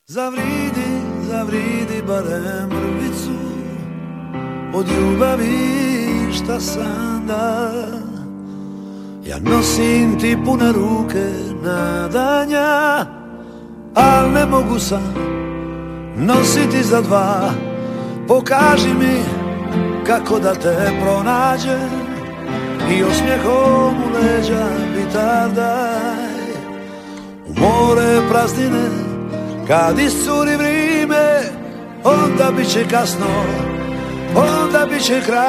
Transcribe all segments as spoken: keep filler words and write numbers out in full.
Zavridi, zavridi barem mrvicu od ljubavi šta sam da. Ja nosim ti pune ruke nadanja, al ne mogu sam nositi za dva. Pokaži mi kako da te pronađem i osmijehom u leđa vitar daj. U more praznine kad iscuri vrime, onda bit će kasno, onda bit će kraj.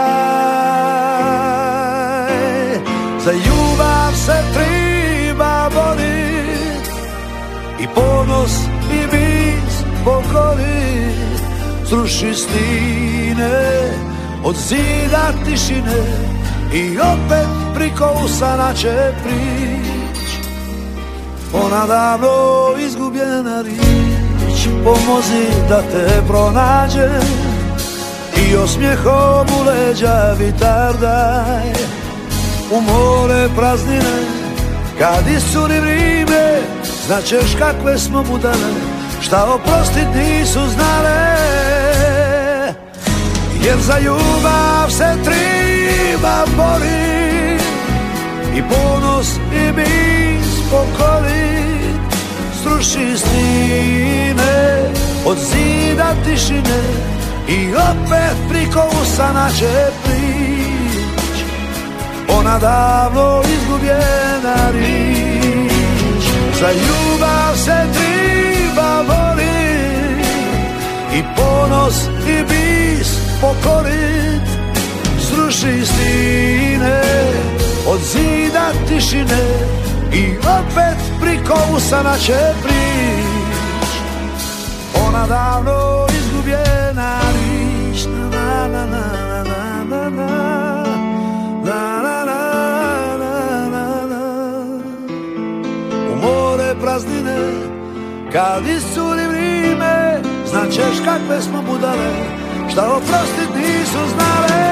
Za ljubav se treba borit i ponos i bis pokorit. Sruši stine od zida tišine i opet priko usana će prić. Ona davno izgubljena riječ, pomozi da te pronađem i osmijehom u leđa vitar daj. U more praznine kad iscuri vrime, znaćeš kakve smo budale, šta oprostit nisu znale. Jer za ljubav se treba borit i ponos i bis pokorit. Sruši stine od zida tišine i opet priko usana će prić. Ona davno izgubljena riječ. Za ljubav se treba borit i ponos i bis pokorit. Sruši stine od zida tišine i opet priko usana će prić. Ona davno izgubljena riječ. Na na na na na na na na na na na. U more praznine kad iscuri vrime, znaćeš kakve smo budale, šta oprostit nisu znale.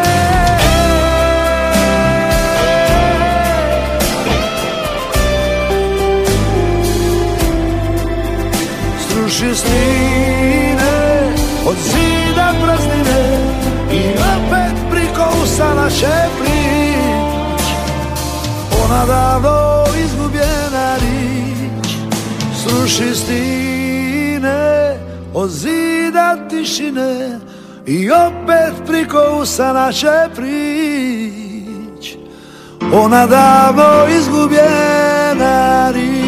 Sruši stine od zida praznine i opet priko usana će prić. Ona davno izgubljena riječ. Sruši stine od zida tišine i opet priko usana će prić. Ona davno izgubljena riječ.